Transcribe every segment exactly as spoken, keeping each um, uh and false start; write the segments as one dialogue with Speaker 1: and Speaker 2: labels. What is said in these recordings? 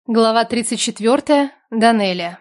Speaker 1: Глава тридцать четвёртая. Данелия.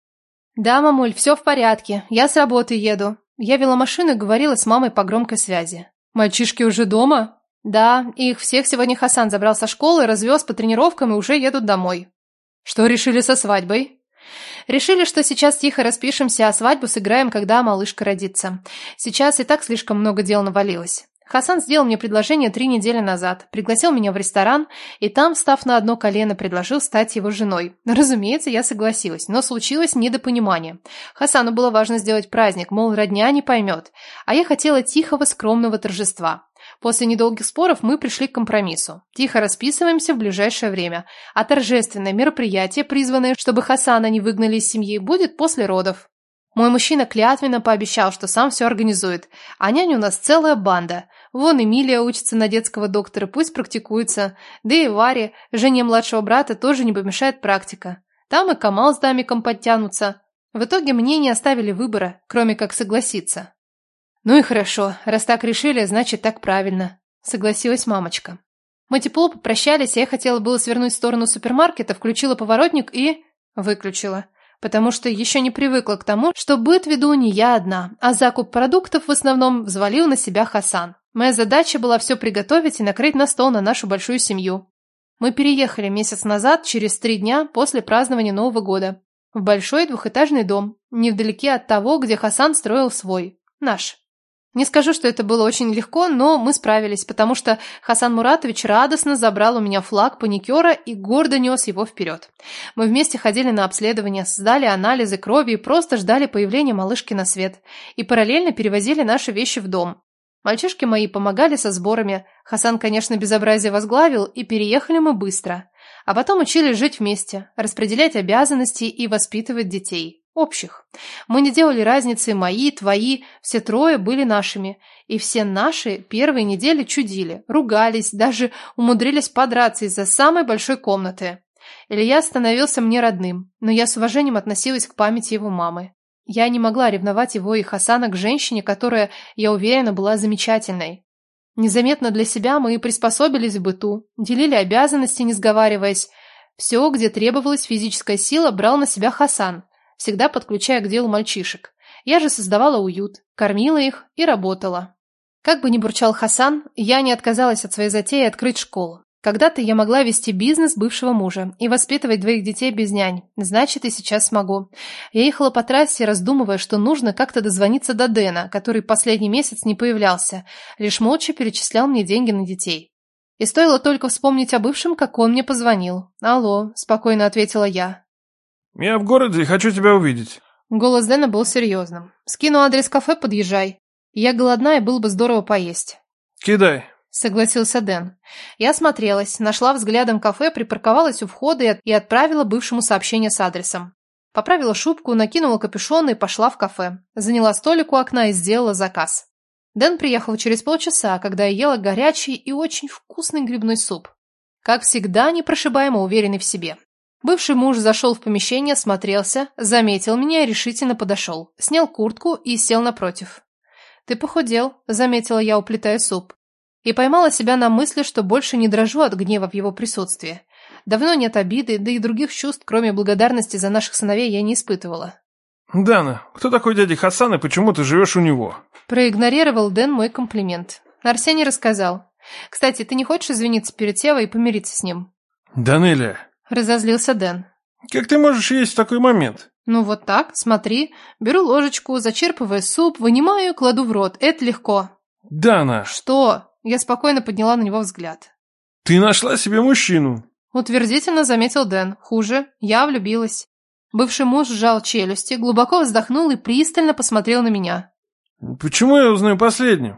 Speaker 1: «Да, мамуль, все в порядке. Я с работы еду». Я вела машину и говорила с мамой по громкой связи. «Мальчишки уже дома?» «Да, их всех сегодня Хасан забрал со школы, развез по тренировкам и уже едут домой». «Что решили со свадьбой?» «Решили, что сейчас тихо распишемся, а свадьбу сыграем, когда малышка родится. Сейчас и так слишком много дел навалилось». Хасан сделал мне предложение три недели назад, пригласил меня в ресторан и там, встав на одно колено, предложил стать его женой. Разумеется, я согласилась, но случилось недопонимание. Хасану было важно сделать праздник, мол, родня не поймет, а я хотела тихого, скромного торжества. После недолгих споров мы пришли к компромиссу. Тихо расписываемся в ближайшее время, а торжественное мероприятие, призванное, чтобы Хасана не выгнали из семьи, будет после родов. Мой мужчина клятвенно пообещал, что сам все организует, а няня у нас целая банда. Вон Эмилия учится на детского доктора, пусть практикуется, да и Варе, жене младшего брата, тоже не помешает практика. Там и Камал с Дамиком подтянутся. В итоге мне не оставили выбора, кроме как согласиться. «Ну и хорошо, раз так решили, значит так правильно», — согласилась мамочка. Мы тепло попрощались, а я хотела было свернуть в сторону супермаркета, включила поворотник и... выключила. Потому что еще не привыкла к тому, что быт веду не я одна, а закуп продуктов в основном взвалил на себя Хасан. Моя задача была все приготовить и накрыть на стол на нашу большую семью. Мы переехали месяц назад, через три дня после празднования Нового года, в большой двухэтажный дом, невдалеке от того, где Хасан строил свой, наш. Не скажу, что это было очень легко, но мы справились, потому что Хасан Муратович радостно забрал у меня флаг паникера и гордо нес его вперед. Мы вместе ходили на обследование, сдали анализы крови и просто ждали появления малышки на свет. И параллельно перевозили наши вещи в дом. Мальчишки мои помогали со сборами. Хасан, конечно, безобразие возглавил, и переехали мы быстро. А потом учились жить вместе, распределять обязанности и воспитывать детей. Общих. Мы не делали разницы мои, твои, все трое были нашими. И все наши первые недели чудили, ругались, даже умудрились подраться из-за самой большой комнаты. Илья становился мне родным, но я с уважением относилась к памяти его мамы. Я не могла ревновать его и Хасана к женщине, которая, я уверена, была замечательной. Незаметно для себя мы и приспособились в быту, делили обязанности, не сговариваясь. Все, где требовалась физическая сила, брал на себя Хасан, всегда подключая к делу мальчишек. Я же создавала уют, кормила их и работала. Как бы ни бурчал Хасан, я не отказалась от своей затеи открыть школу. Когда-то я могла вести бизнес бывшего мужа и воспитывать двоих детей без нянь. Значит, и сейчас смогу. Я ехала по трассе, раздумывая, что нужно как-то дозвониться до Дэна, который последний месяц не появлялся, лишь молча перечислял мне деньги на детей. И стоило только вспомнить о бывшем, как он мне позвонил. «Алло», — спокойно ответила я.
Speaker 2: «Я в городе и хочу тебя увидеть».
Speaker 1: Голос Дэна был серьезным. «Скину адрес кафе, подъезжай. Я голодна, и было бы здорово поесть».
Speaker 2: «Кидай», —
Speaker 1: согласился Дэн. Я осмотрелась, нашла взглядом кафе, припарковалась у входа и отправила бывшему сообщение с адресом. Поправила шубку, накинула капюшон и пошла в кафе. Заняла столик у окна и сделала заказ. Дэн приехал через полчаса, когда я ела горячий и очень вкусный грибной суп. Как всегда, непрошибаемо уверенный в себе. Бывший муж зашел в помещение, осмотрелся, заметил меня и решительно подошел. Снял куртку и сел напротив. «Ты похудел», — заметила я, уплетая суп. И поймала себя на мысли, что больше не дрожу от гнева в его присутствии. Давно нет обиды, да и других чувств, кроме благодарности за наших сыновей, я не испытывала.
Speaker 2: «Дана, кто такой дядя Хасан и почему ты живешь у него?»
Speaker 1: Проигнорировал Дэн мой комплимент. Арсений рассказал. «Кстати, ты не хочешь извиниться перед Севой и помириться с ним?»
Speaker 2: «Данелия»,
Speaker 1: — разозлился Дэн.
Speaker 2: «как ты можешь есть в такой момент?»
Speaker 1: «Ну вот так, смотри. Беру ложечку, зачерпываю суп, вынимаю, кладу в рот. Это легко».
Speaker 2: «Дана!»
Speaker 1: «Что?» Я спокойно подняла на него взгляд.
Speaker 2: «Ты нашла себе мужчину!»
Speaker 1: Утвердительно заметил Дэн. Хуже, я влюбилась. Бывший муж сжал челюсти, глубоко вздохнул и пристально посмотрел на меня.
Speaker 2: «Почему я узнаю последним?»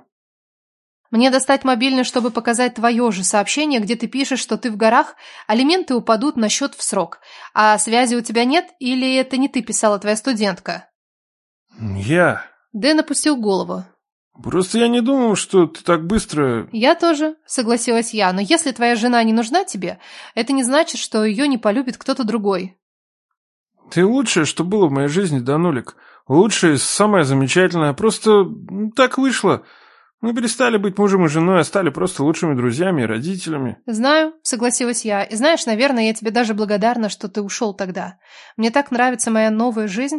Speaker 1: «Мне достать мобильный, чтобы показать твое же сообщение, где ты пишешь, что ты в горах, алименты упадут на счет в срок. А связи у тебя нет, или это не ты писала, твоя студентка?»
Speaker 2: «Я...»
Speaker 1: Дэн опустил голову.
Speaker 2: «Просто я не думал, что ты так быстро...»
Speaker 1: «Я тоже», — согласилась я, «но если твоя жена не нужна тебе, это не значит, что ее не полюбит кто-то другой».
Speaker 2: «Ты лучшее, что было в моей жизни, Данулик. Лучшее и самое замечательное. Просто так вышло. Мы перестали быть мужем и женой, а стали просто лучшими друзьями и родителями.
Speaker 1: Знаю, согласилась я. И знаешь, наверное, я тебе даже благодарна, что ты ушел тогда. Мне так нравится моя новая жизнь.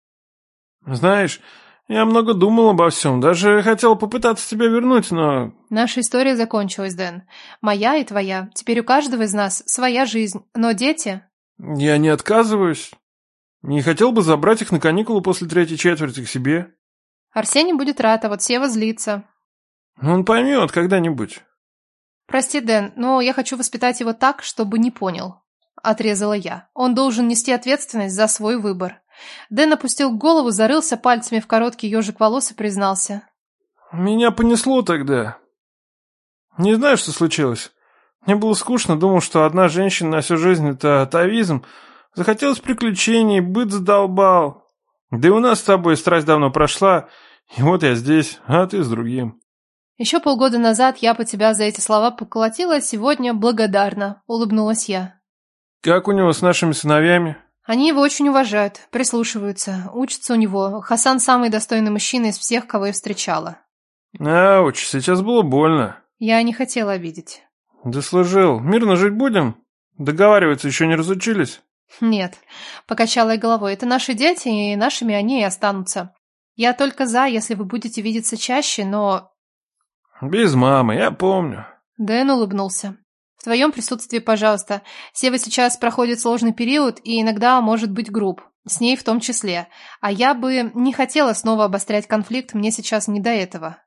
Speaker 2: Знаешь, я много думал обо всем, даже хотел попытаться тебя вернуть, но...
Speaker 1: Наша история закончилась, Дэн. Моя и твоя. Теперь у каждого из нас своя жизнь. Но дети...
Speaker 2: Я не отказываюсь. Не хотел бы забрать их на каникулы после третьей четверти к себе.
Speaker 1: Арсений будет рад, а вот Сева злится.
Speaker 2: Он поймет когда-нибудь.
Speaker 1: Прости, Дэн, но я хочу воспитать его так, чтобы не понял. Отрезала я. Он должен нести ответственность за свой выбор. Дэн опустил голову, зарылся пальцами в короткий ежик волос и признался.
Speaker 2: Меня понесло тогда. Не знаю, что случилось. Мне было скучно, думал, что одна женщина на всю жизнь — это атовизм. Захотелось приключений, быт задолбал. Да и у нас с тобой страсть давно прошла, и вот я здесь, а ты с другим.
Speaker 1: Еще полгода назад я по тебя за эти слова поколотила, а сегодня благодарна, улыбнулась я.
Speaker 2: Как у него с нашими сыновьями?
Speaker 1: Они его очень уважают, прислушиваются, учатся у него. Хасан самый достойный мужчина из всех, кого я встречала.
Speaker 2: Ауч, сейчас было больно.
Speaker 1: Я не хотела обидеть.
Speaker 2: Дослужил. Мирно жить будем? Договариваться еще не разучились?
Speaker 1: Нет, покачала я головой. Это наши дети, и нашими они и останутся. Я только за, если вы будете видеться чаще, но...
Speaker 2: Без мамы, я помню.
Speaker 1: Дэн улыбнулся. В твоем присутствии, пожалуйста. Сева сейчас проходит сложный период и иногда может быть груб. С ней в том числе. А я бы не хотела снова обострять конфликт, мне сейчас не до этого.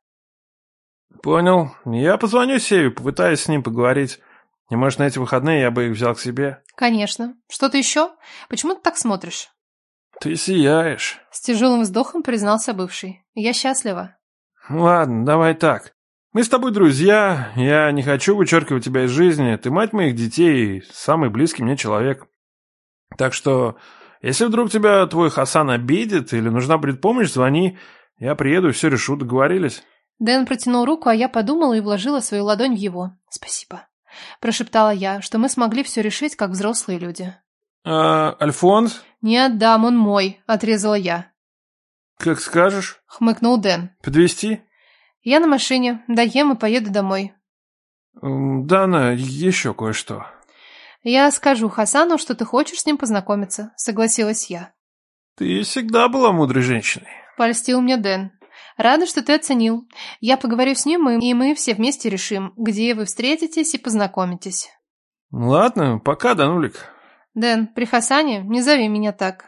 Speaker 2: Понял. Я позвоню Севе, попытаюсь с ним поговорить. И, может, на эти выходные я бы их взял к себе.
Speaker 1: Конечно. Что-то еще? Почему ты так смотришь?
Speaker 2: Ты сияешь.
Speaker 1: С тяжелым вздохом признался бывший. Я счастлива.
Speaker 2: Ладно, давай так. Мы с тобой друзья, я не хочу вычеркивать тебя из жизни, ты мать моих детей и самый близкий мне человек. Так что, если вдруг тебя твой Хасан обидит или нужна будет помощь, звони, я приеду и все решу, договорились?
Speaker 1: Дэн протянул руку, а я подумала и вложила свою ладонь в его. Спасибо. Прошептала я, что мы смогли все решить, как взрослые люди.
Speaker 2: А, Альфонс?
Speaker 1: Не отдам, он мой, отрезала я.
Speaker 2: Как скажешь.
Speaker 1: Хмыкнул Дэн.
Speaker 2: Подвезти?
Speaker 1: Я на машине, доем и поеду домой.
Speaker 2: Дана, еще кое-что.
Speaker 1: Я скажу Хасану, что ты хочешь с ним познакомиться, согласилась я.
Speaker 2: Ты всегда была мудрой женщиной.
Speaker 1: Польстил мне Дэн. Рада, что ты оценил. Я поговорю с ним, и мы все вместе решим, где вы встретитесь и познакомитесь.
Speaker 2: Ладно, пока, Данулик.
Speaker 1: Дэн, при Хасане не зови меня так.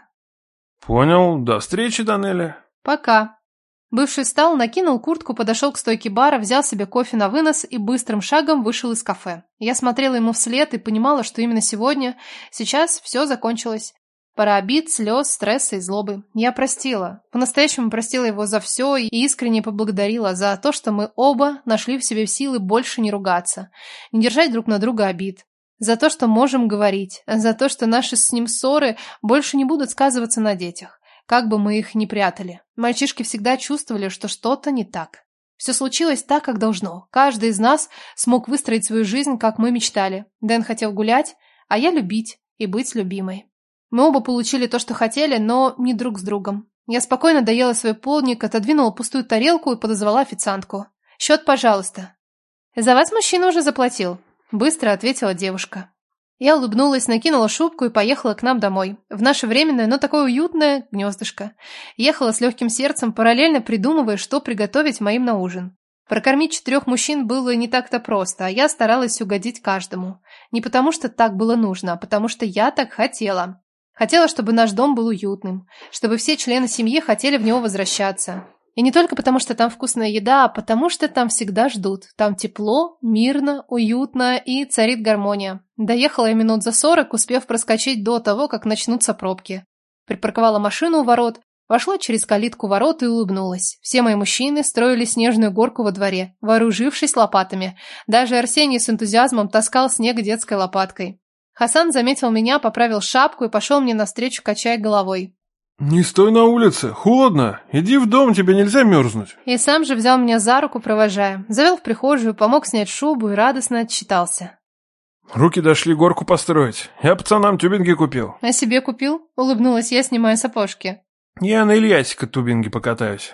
Speaker 2: Понял, до встречи, Данеля.
Speaker 1: Пока. Бывший встал, накинул куртку, подошел к стойке бара, взял себе кофе на вынос и быстрым шагом вышел из кафе. Я смотрела ему вслед и понимала, что именно сегодня, сейчас все закончилось. Пора обид, слез, стресса и злобы. Я простила. По-настоящему простила его за все и искренне поблагодарила за то, что мы оба нашли в себе силы больше не ругаться, не держать друг на друга обид. За то, что можем говорить. За то, что наши с ним ссоры больше не будут сказываться на детях. Как бы мы их ни прятали. Мальчишки всегда чувствовали, что что-то не так. Все случилось так, как должно. Каждый из нас смог выстроить свою жизнь, как мы мечтали. Дэн хотел гулять, а я любить и быть любимой. Мы оба получили то, что хотели, но не друг с другом. Я спокойно доела свой полдник, отодвинула пустую тарелку и подозвала официантку. «Счет, пожалуйста». «За вас мужчина уже заплатил», — быстро ответила девушка. Я улыбнулась, накинула шубку и поехала к нам домой. В наше временное, но такое уютное гнездышко. Ехала с легким сердцем, параллельно придумывая, что приготовить моим на ужин. Прокормить четырех мужчин было не так-то просто, а я старалась угодить каждому. Не потому, что так было нужно, а потому, что я так хотела. Хотела, чтобы наш дом был уютным, чтобы все члены семьи хотели в него возвращаться. И не только потому, что там вкусная еда, а потому, что там всегда ждут. Там тепло, мирно, уютно и царит гармония. Доехала я минут за сорок, успев проскочить до того, как начнутся пробки. Припарковала машину у ворот, вошла через калитку ворот и улыбнулась. Все мои мужчины строили снежную горку во дворе, вооружившись лопатами. Даже Арсений с энтузиазмом таскал снег детской лопаткой. Хасан заметил меня, поправил шапку и пошел мне навстречу, качая головой.
Speaker 2: «Не стой на улице, холодно, иди в дом, тебе нельзя мерзнуть».
Speaker 1: И сам же взял меня за руку, провожая. Завел в прихожую, помог снять шубу и радостно отчитался.
Speaker 2: «Руки дошли горку построить. Я пацанам тюбинги купил».
Speaker 1: «А себе купил?» — улыбнулась я, снимая сапожки.
Speaker 2: «Я на Ильясика тюбинги покатаюсь».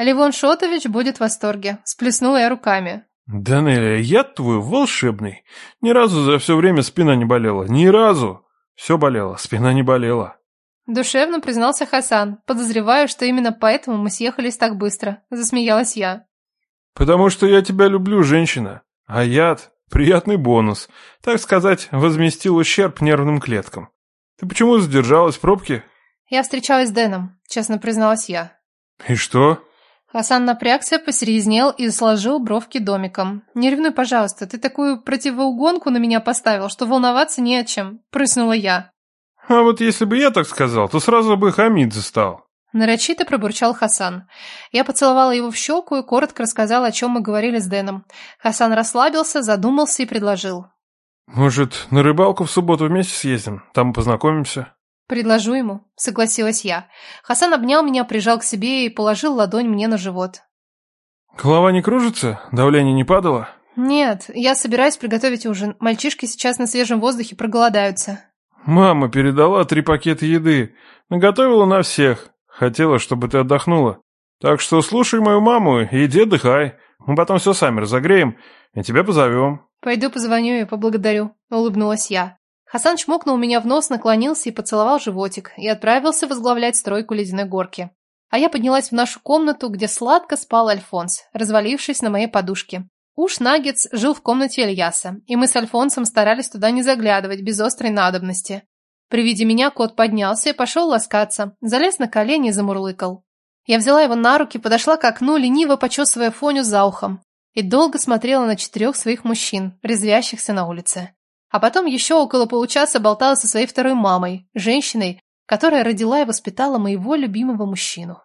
Speaker 1: Ливон Шотович будет в восторге. Сплеснула я руками.
Speaker 2: Данелия, яд твой волшебный. Ни разу за все время спина не болела. Ни разу. Все болело, спина не болела.
Speaker 1: Душевно признался Хасан. Подозреваю, что именно поэтому мы съехались так быстро. Засмеялась я.
Speaker 2: Потому что я тебя люблю, женщина. А яд — приятный бонус. Так сказать, возместил ущерб нервным клеткам. Ты почему задержалась в пробке?
Speaker 1: Я встречалась с Дэном, честно призналась я.
Speaker 2: И что?
Speaker 1: Хасан напрягся, посерьезнел и сложил бровки домиком. «Не ревнуй, пожалуйста, ты такую противоугонку на меня поставил, что волноваться не о чем», — прыснула я.
Speaker 2: А вот если бы я так сказал, то сразу бы Хамидзе стал.
Speaker 1: Нарочито пробурчал Хасан. Я поцеловала его в щеку и коротко рассказала, о чем мы говорили с Дэном. Хасан расслабился, задумался и предложил.
Speaker 2: Может, на рыбалку в субботу вместе съездим? Там познакомимся.
Speaker 1: «Предложу ему», — согласилась я. Хасан обнял меня, прижал к себе и положил ладонь мне на живот.
Speaker 2: Голова не кружится? Давление не падало?
Speaker 1: «Нет, я собираюсь приготовить ужин. Мальчишки сейчас на свежем воздухе проголодаются».
Speaker 2: Мама передала три пакета еды. Наготовила на всех. Хотела, чтобы ты отдохнула. Так что слушай мою маму и иди отдыхай. Мы потом все сами разогреем и тебя позовем.
Speaker 1: «Пойду позвоню и поблагодарю», — улыбнулась я. Хасан чмокнул меня в нос, наклонился и поцеловал животик, и отправился возглавлять стройку ледяной горки. А я поднялась в нашу комнату, где сладко спал Альфонс, развалившись на моей подушке. Уж Наггетс жил в комнате Ильяса, и мы с Альфонсом старались туда не заглядывать без острой надобности. При виде меня кот поднялся и пошел ласкаться, залез на колени и замурлыкал. Я взяла его на руки, подошла к окну, лениво почесывая Фоню за ухом, и долго смотрела на четырех своих мужчин, резвящихся на улице. А потом еще около получаса болтала со своей второй мамой, женщиной, которая родила и воспитала моего любимого мужчину.